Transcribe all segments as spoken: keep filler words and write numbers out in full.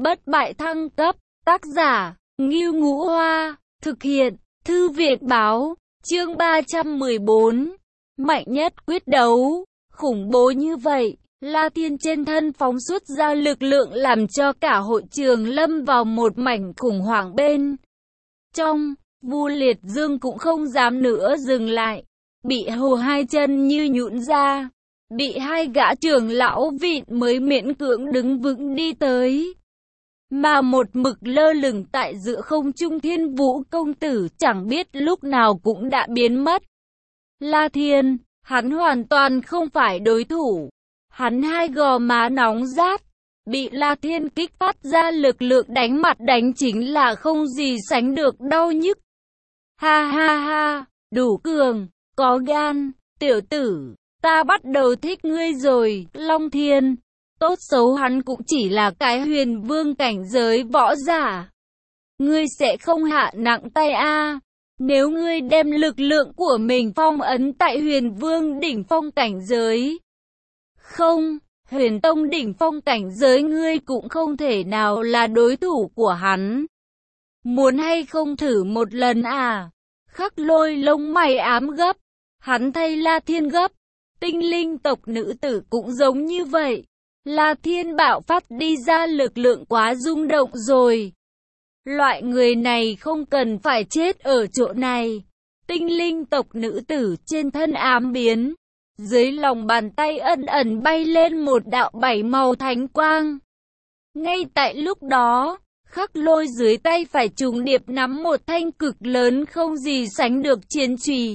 Bất bại thăng cấp, tác giả, Ngưu Ngũ Hoa, thực hiện, Thư viện báo, chương ba trăm mười bốn, mạnh nhất quyết đấu, khủng bố như vậy, La Thiên trên thân phóng xuất ra lực lượng làm cho cả hội trường lâm vào một mảnh khủng hoảng bên trong. Vu Liệt Dương cũng không dám nữa dừng lại, bị hù hai chân như nhũn ra, bị hai gã trưởng lão vịn mới miễn cưỡng đứng vững đi tới. Mà một mực lơ lửng tại giữa không trung Thiên Vũ công tử chẳng biết lúc nào cũng đã biến mất. La Thiên, hắn hoàn toàn không phải đối thủ. Hắn hai gò má nóng rát, bị La Thiên kích phát ra lực lượng đánh mặt đánh chính là không gì sánh được đau nhức. Ha ha ha, đủ cường, có gan, tiểu tử, ta bắt đầu thích ngươi rồi, Long Thiên. Tốt xấu hắn cũng chỉ là cái huyền vương cảnh giới võ giả. Ngươi sẽ không hạ nặng tay a. Nếu ngươi đem lực lượng của mình phong ấn tại huyền vương đỉnh phong cảnh giới. Không, huyền tông đỉnh phong cảnh giới ngươi cũng không thể nào là đối thủ của hắn. Muốn hay không thử một lần à? Khắc Lôi lông mày ám gấp. Hắn thay La Thiên gấp. Tinh linh tộc nữ tử cũng giống như vậy. La Thiên bạo phát đi ra lực lượng quá rung động rồi. Loại người này không cần phải chết ở chỗ này. Tinh linh tộc nữ tử trên thân ám biến. Dưới lòng bàn tay ẩn ẩn bay lên một đạo bảy màu thánh quang. Ngay tại lúc đó, Khắc Lôi dưới tay phải trùng điệp nắm một thanh cực lớn không gì sánh được chiến chùy.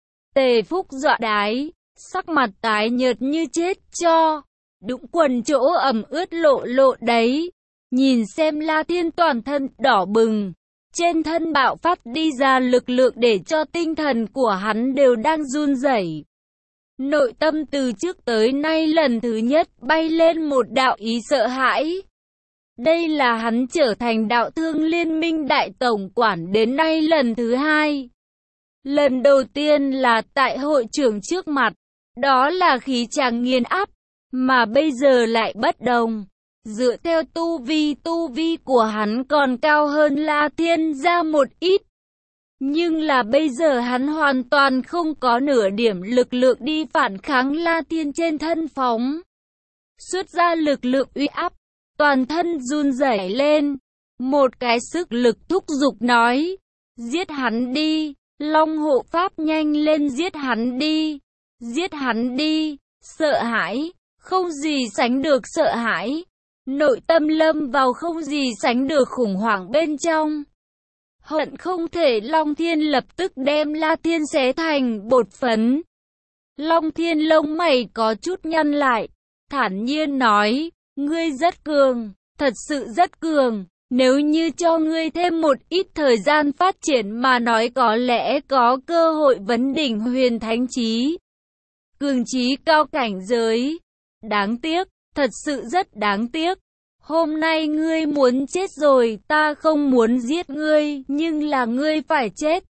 Tề Phúc dọa đái, sắc mặt tái nhợt như chết cho. Đũng quần chỗ ẩm ướt lộ lộ đấy. Nhìn xem La Thiên toàn thân đỏ bừng. Trên thân bạo phát đi ra lực lượng để cho tinh thần của hắn đều đang run rẩy. Nội tâm từ trước tới nay lần thứ nhất bay lên một đạo ý sợ hãi. Đây là hắn trở thành đạo thương liên minh đại tổng quản đến nay lần thứ hai. Lần đầu tiên là tại hội trưởng trước mặt. Đó là khí tràng nghiền áp. Mà bây giờ lại bất đồng. Dựa theo tu vi tu vi của hắn còn cao hơn La Thiên ra một ít. Nhưng là bây giờ hắn hoàn toàn không có nửa điểm lực lượng đi phản kháng La Thiên trên thân phóng. Xuất ra lực lượng uy áp, toàn thân run rẩy lên. Một cái sức lực thúc giục nói, giết hắn đi, Long hộ pháp nhanh lên giết hắn đi, giết hắn đi, sợ hãi, không gì sánh được sợ hãi. Nội tâm lâm vào không gì sánh được khủng hoảng bên trong. Hận không thể Long Thiên lập tức đem La Thiên xé thành bột phấn. Long Thiên lông mày có chút nhăn lại, thản nhiên nói, ngươi rất cường, thật sự rất cường. Nếu như cho ngươi thêm một ít thời gian phát triển mà nói có lẽ có cơ hội vấn đỉnh huyền thánh chí. Cường chí cao cảnh giới. Đáng tiếc, thật sự rất đáng tiếc. Hôm nay ngươi muốn chết rồi, ta không muốn giết ngươi, nhưng là ngươi phải chết.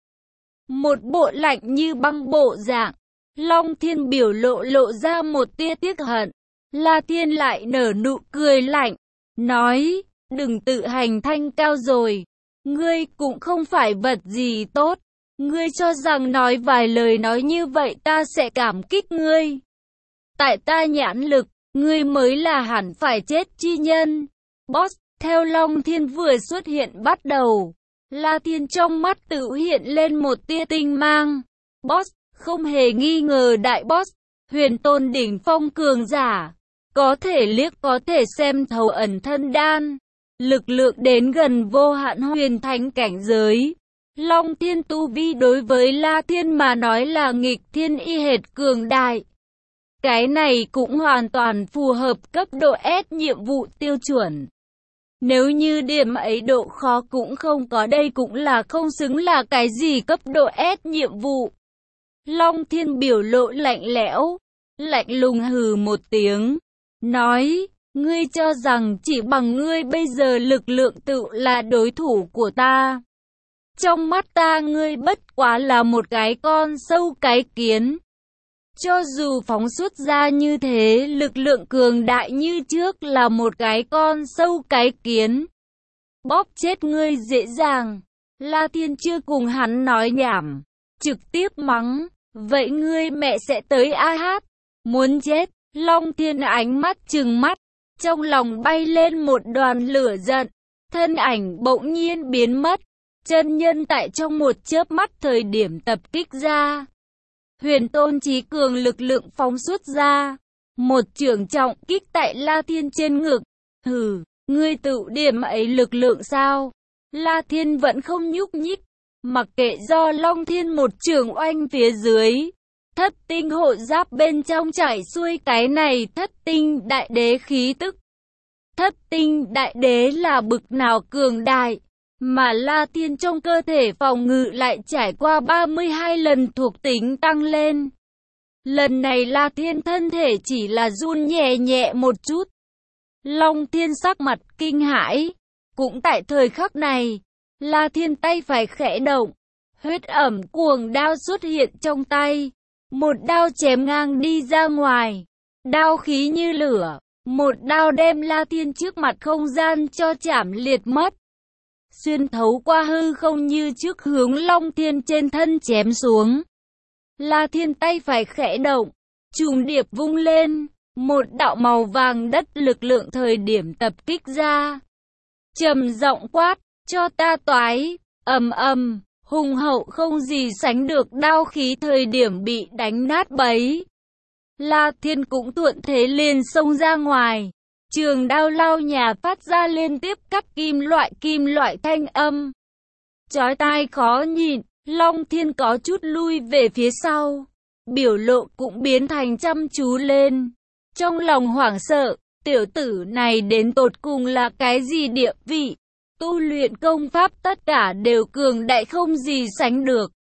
Một bộ lạnh như băng bộ dạng. Long Thiên biểu lộ lộ ra một tia tiếc hận. La Thiên lại nở nụ cười lạnh, nói, đừng tự hành thanh cao rồi. Ngươi cũng không phải vật gì tốt. Ngươi cho rằng nói vài lời nói như vậy ta sẽ cảm kích ngươi. Tại ta nhãn lực, ngươi mới là hẳn phải chết chi nhân. Boss, theo Long Thiên vừa xuất hiện bắt đầu. La Thiên trong mắt tự hiện lên một tia tinh mang. Boss, không hề nghi ngờ đại boss, huyền tôn đỉnh phong cường giả. Có thể liếc có thể xem thấu ẩn thân đan. Lực lượng đến gần vô hạn huyền thánh cảnh giới. Long Thiên tu vi đối với La Thiên mà nói là nghịch thiên y hệt cường đại. Cái này cũng hoàn toàn phù hợp cấp độ S nhiệm vụ tiêu chuẩn. Nếu như điểm ấy độ khó cũng không có đây cũng là không xứng là cái gì cấp độ S nhiệm vụ. Long Thiên biểu lộ lạnh lẽo, lạnh lùng hừ một tiếng, nói, ngươi cho rằng chỉ bằng ngươi bây giờ lực lượng tự là đối thủ của ta. Trong mắt ta ngươi bất quá là một cái con sâu cái kiến. Cho dù phóng xuất ra như thế, lực lượng cường đại như trước là một cái con sâu cái kiến. Bóp chết ngươi dễ dàng. La Thiên chưa cùng hắn nói nhảm, trực tiếp mắng, vậy ngươi mẹ sẽ tới a hát. Muốn chết. Long Thiên ánh mắt trừng mắt, trong lòng bay lên một đoàn lửa giận, thân ảnh bỗng nhiên biến mất, chân nhân tại trong một chớp mắt thời điểm tập kích ra. Huyền Tôn Chí Cường lực lượng phóng xuất ra, một chưởng trọng kích tại La Thiên trên ngực. Hừ, ngươi tự điểm ấy lực lượng sao? La Thiên vẫn không nhúc nhích, mặc kệ do Long Thiên một chưởng oanh phía dưới. Thất tinh hộ giáp bên trong chảy xuôi cái này thất tinh đại đế khí tức. Thất tinh đại đế là bực nào cường đại, mà La Thiên trong cơ thể phòng ngự lại trải qua ba mươi hai lần thuộc tính tăng lên. Lần này La Thiên thân thể chỉ là run nhẹ nhẹ một chút. Long Thiên sắc mặt kinh hãi. Cũng tại thời khắc này, La Thiên tay phải khẽ động, huyết ẩm cuồng đao xuất hiện trong tay. Một đao chém ngang đi ra ngoài, đao khí như lửa, một đao đem La Thiên trước mặt không gian cho chảm liệt mất. Xuyên thấu qua hư không như trước hướng Long Thiên trên thân chém xuống. La Thiên tay phải khẽ động, trùng điệp vung lên, một đạo màu vàng đất lực lượng thời điểm tập kích ra. Trầm giọng quát, cho ta toái, ầm ầm. Hùng hậu không gì sánh được đao khí thời điểm bị đánh nát bấy. La Thiên cũng thuận thế liền xông ra ngoài. Trường đao lao nhà phát ra liên tiếp cắt kim loại kim loại thanh âm. Chói tai khó nhìn, Long Thiên có chút lui về phía sau. Biểu lộ cũng biến thành chăm chú lên. Trong lòng hoảng sợ, tiểu tử này đến tột cùng là cái gì địa vị? Tu luyện công pháp tất cả đều cường đại không gì sánh được.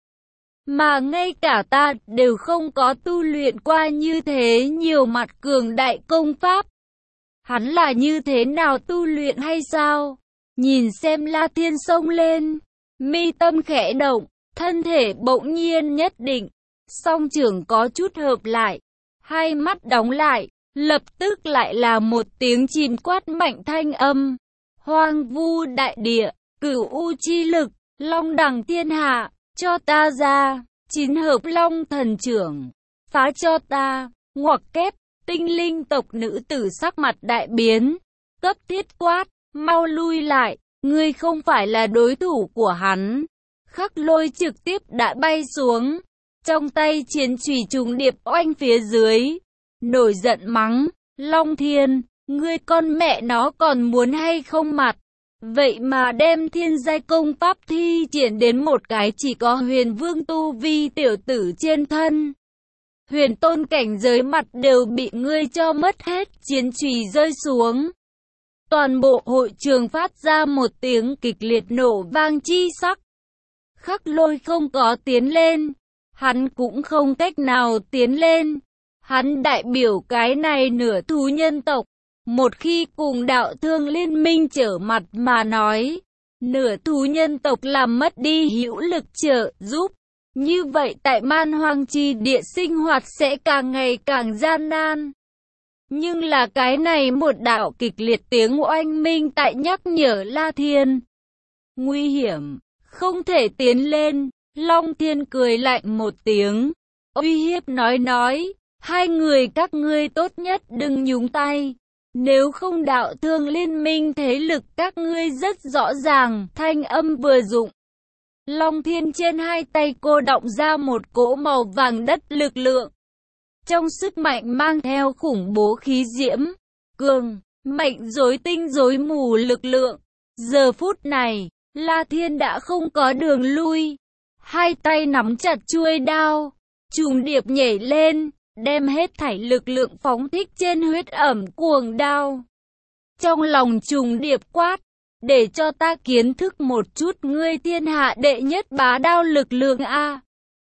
Mà ngay cả ta đều không có tu luyện qua như thế nhiều mặt cường đại công pháp. Hắn là như thế nào tu luyện hay sao? Nhìn xem La Thiên xông lên, mi tâm khẽ động, thân thể bỗng nhiên nhất định, song trưởng có chút hợp lại, hai mắt đóng lại, lập tức lại là một tiếng chìm quát mạnh thanh âm. Hoang vu đại địa, cửu u chi lực, long đẳng thiên hạ, cho ta ra, chín hợp long thần trưởng, phá cho ta, ngoặc kép, tinh linh tộc nữ tử sắc mặt đại biến, cấp thiết quát, mau lui lại, ngươi không phải là đối thủ của hắn. Khắc Lôi trực tiếp đã bay xuống, trong tay chiến chùy trùng điệp oanh phía dưới, nổi giận mắng, Long Thiên. Ngươi con mẹ nó còn muốn hay không mặt? Vậy mà đem thiên giai công pháp thi triển đến một cái chỉ có huyền vương tu vi tiểu tử trên thân. Huyền tôn cảnh giới mặt đều bị ngươi cho mất hết, chiến chùy rơi xuống. Toàn bộ hội trường phát ra một tiếng kịch liệt nổ vang chi sắc. Khắc Lôi không có tiến lên, hắn cũng không cách nào tiến lên. Hắn đại biểu cái này nửa thú nhân tộc. Một khi cùng đạo thương liên minh trở mặt mà nói, nửa thú nhân tộc làm mất đi hữu lực trợ giúp. Như vậy tại man hoang chi địa sinh hoạt sẽ càng ngày càng gian nan. Nhưng là cái này một đạo kịch liệt tiếng oanh minh tại nhắc nhở La Thiên. Nguy hiểm, không thể tiến lên. Long Thiên cười lạnh một tiếng, uy hiếp nói nói, hai người các ngươi tốt nhất đừng nhúng tay. Nếu không đạo thương liên minh thế lực các ngươi rất rõ ràng, thanh âm vừa dụng. Long Thiên trên hai tay cô động ra một cỗ màu vàng đất lực lượng. Trong sức mạnh mang theo khủng bố khí diễm, cường, mạnh rối tinh rối mù lực lượng. Giờ phút này, La Thiên đã không có đường lui. Hai tay nắm chặt chuôi đao, trùng điệp nhảy lên, đem hết thảy lực lượng phóng thích trên huyết ẩm cuồng đao. Trong lòng trùng điệp quát, để cho ta kiến thức một chút ngươi thiên hạ đệ nhất bá đao lực lượng a.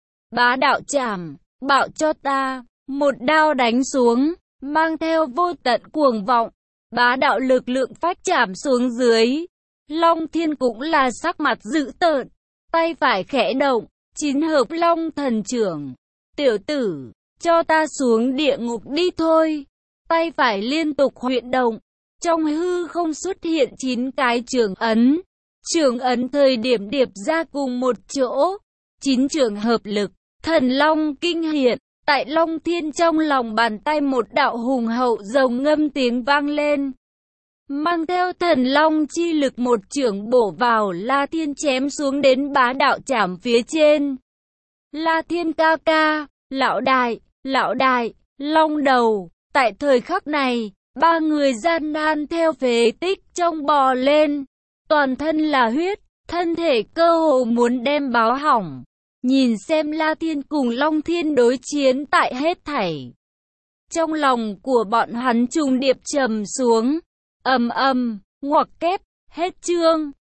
Bá đạo chảm, bạo cho ta, một đao đánh xuống, mang theo vô tận cuồng vọng, bá đạo lực lượng phách chảm xuống dưới. Long Thiên cũng là sắc mặt dữ tợn, tay phải khẽ động, chín hợp long thần trưởng. Tiểu tử, cho ta xuống địa ngục đi thôi. Tay phải liên tục huyễn động, trong hư không xuất hiện chín cái trường ấn. Trường ấn thời điểm điệp ra cùng một chỗ, chín trường hợp lực, thần long kinh hiện. Tại Long Thiên trong lòng bàn tay một đạo hùng hậu rồng ngâm tiếng vang lên. Mang theo thần long chi lực một chưởng bổ vào La Thiên chém xuống đến bá đạo chảm phía trên. La Thiên ca ca, lão đại, lão đại, long đầu. Tại thời khắc này, ba người gian nan theo phế tích trong bò lên. Toàn thân là huyết, thân thể cơ hồ muốn đem báo hỏng. Nhìn xem La Thiên cùng Long Thiên đối chiến tại hết thảy. Trong lòng của bọn hắn trùng điệp trầm xuống. Ầm ầm, ngoặc kép, hết chương.